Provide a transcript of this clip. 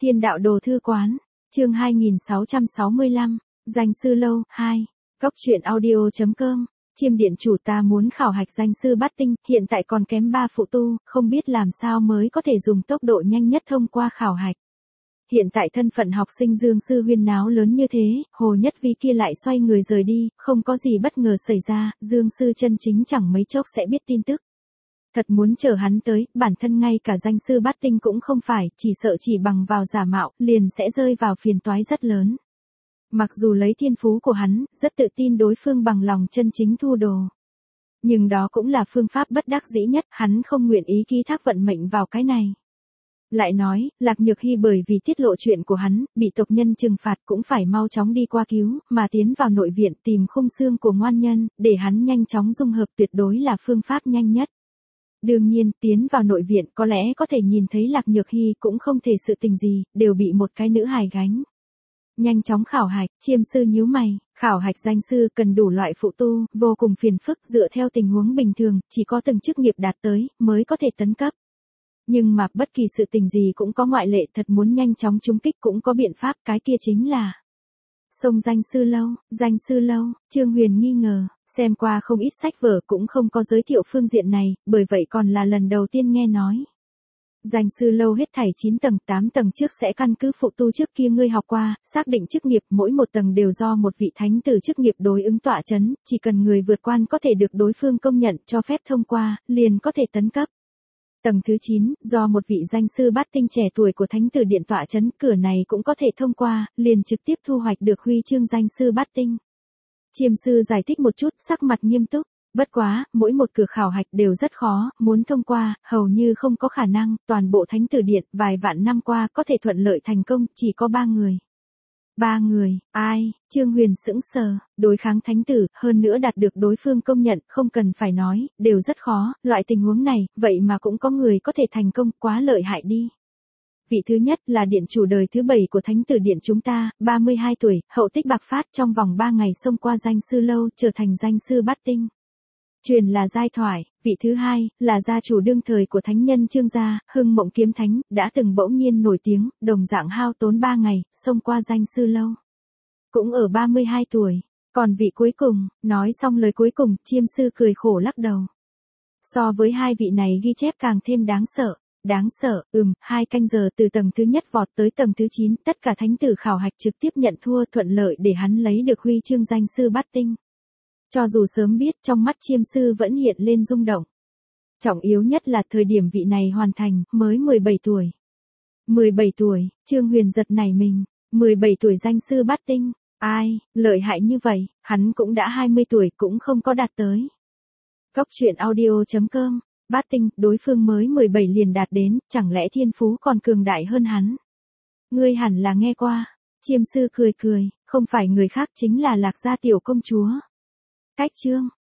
Thiên đạo đồ thư quán, chương 2665, danh sư lâu, 2, góc truyện audio.com, chiêm điện chủ ta muốn khảo hạch danh sư bát tinh, hiện tại còn kém 3 phụ tu, không biết làm sao mới có thể dùng tốc độ nhanh nhất thông qua khảo hạch. Hiện tại thân phận học sinh Dương Sư huyên náo lớn như thế, Hồ Nhất Vi kia lại xoay người rời đi, không có gì bất ngờ xảy ra, Dương Sư chân chính chẳng mấy chốc sẽ biết tin tức. Thật muốn chờ hắn tới, bản thân ngay cả danh sư bát tinh cũng không phải, chỉ sợ chỉ bằng vào giả mạo, liền sẽ rơi vào phiền toái rất lớn. Mặc dù lấy thiên phú của hắn, rất tự tin đối phương bằng lòng chân chính thu đồ. Nhưng đó cũng là phương pháp bất đắc dĩ nhất, hắn không nguyện ý ký thác vận mệnh vào cái này. Lại nói, Lạc Nhược Hy bởi vì tiết lộ chuyện của hắn, bị tộc nhân trừng phạt cũng phải mau chóng đi qua cứu, mà tiến vào nội viện tìm khung xương của ngoan nhân, để hắn nhanh chóng dung hợp tuyệt đối là phương pháp nhanh nhất. Đương nhiên, tiến vào nội viện có lẽ có thể nhìn thấy Lạc Nhược Hy cũng không thể sự tình gì, đều bị một cái nữ hài gánh. Nhanh chóng khảo hạch, chiêm sư nhíu mày, khảo hạch danh sư cần đủ loại phụ tu, vô cùng phiền phức dựa theo tình huống bình thường, chỉ có từng chức nghiệp đạt tới, mới có thể tấn cấp. Nhưng mà bất kỳ sự tình gì cũng có ngoại lệ, thật muốn nhanh chóng trúng kích cũng có biện pháp, cái kia chính là sông danh sư lâu, Trương Huyền nghi ngờ, xem qua không ít sách vở cũng không có giới thiệu phương diện này, bởi vậy còn là lần đầu tiên nghe nói. Danh sư lâu hết thảy 9 tầng, 8 tầng trước sẽ căn cứ phụ tu trước kia ngươi học qua, xác định chức nghiệp, mỗi một tầng đều do một vị thánh tử chức nghiệp đối ứng tọa chấn, chỉ cần người vượt quan có thể được đối phương công nhận cho phép thông qua, liền có thể tấn cấp. Tầng thứ 9, do một vị danh sư bát tinh trẻ tuổi của thánh tử điện tọa chấn, cửa này cũng có thể thông qua, liền trực tiếp thu hoạch được huy chương danh sư bát tinh. Chiêm sư giải thích một chút, sắc mặt nghiêm túc, bất quá, mỗi một cửa khảo hạch đều rất khó, muốn thông qua, hầu như không có khả năng, toàn bộ thánh tử điện, vài vạn năm qua có thể thuận lợi thành công, chỉ có 3 người. 3 người, ai, Trương Huyền sững sờ, đối kháng thánh tử, hơn nữa đạt được đối phương công nhận, không cần phải nói, đều rất khó, loại tình huống này, vậy mà cũng có người có thể thành công, quá lợi hại đi. Vị thứ nhất là điện chủ đời thứ 7 của thánh tử điện chúng ta, 32 tuổi, hậu tích bạc phát trong vòng 3 ngày xông qua danh sư lâu, trở thành danh sư bát tinh. Truyền là giai thoại, vị thứ hai, là gia chủ đương thời của thánh nhân Trương gia, Hưng Mộng Kiếm Thánh, đã từng bỗng nhiên nổi tiếng, đồng dạng hao tốn 3 ngày, xông qua danh sư lâu. Cũng ở 32 tuổi, còn vị cuối cùng, nói xong lời cuối cùng, chiêm sư cười khổ lắc đầu. So với hai vị này ghi chép càng thêm đáng sợ. Đáng sợ, 2 canh giờ từ tầng thứ nhất vọt tới tầng thứ 9, tất cả thánh tử khảo hạch trực tiếp nhận thua, thuận lợi để hắn lấy được huy chương danh sư bát tinh. Cho dù sớm biết, trong mắt chiêm sư vẫn hiện lên rung động. Trọng yếu nhất là thời điểm vị này hoàn thành, mới 17 tuổi. 17 tuổi, Trương Huyền giật nảy mình, 17 tuổi danh sư bát tinh, ai, lợi hại như vậy, hắn cũng đã 20 tuổi cũng không có đạt tới. Góc truyện audio.com, bát tinh, đối phương mới 17 liền đạt đến, chẳng lẽ thiên phú còn cường đại hơn hắn? Ngươi hẳn là nghe qua, chiêm sư cười cười, không phải người khác chính là Lạc gia tiểu công chúa. Cách chương,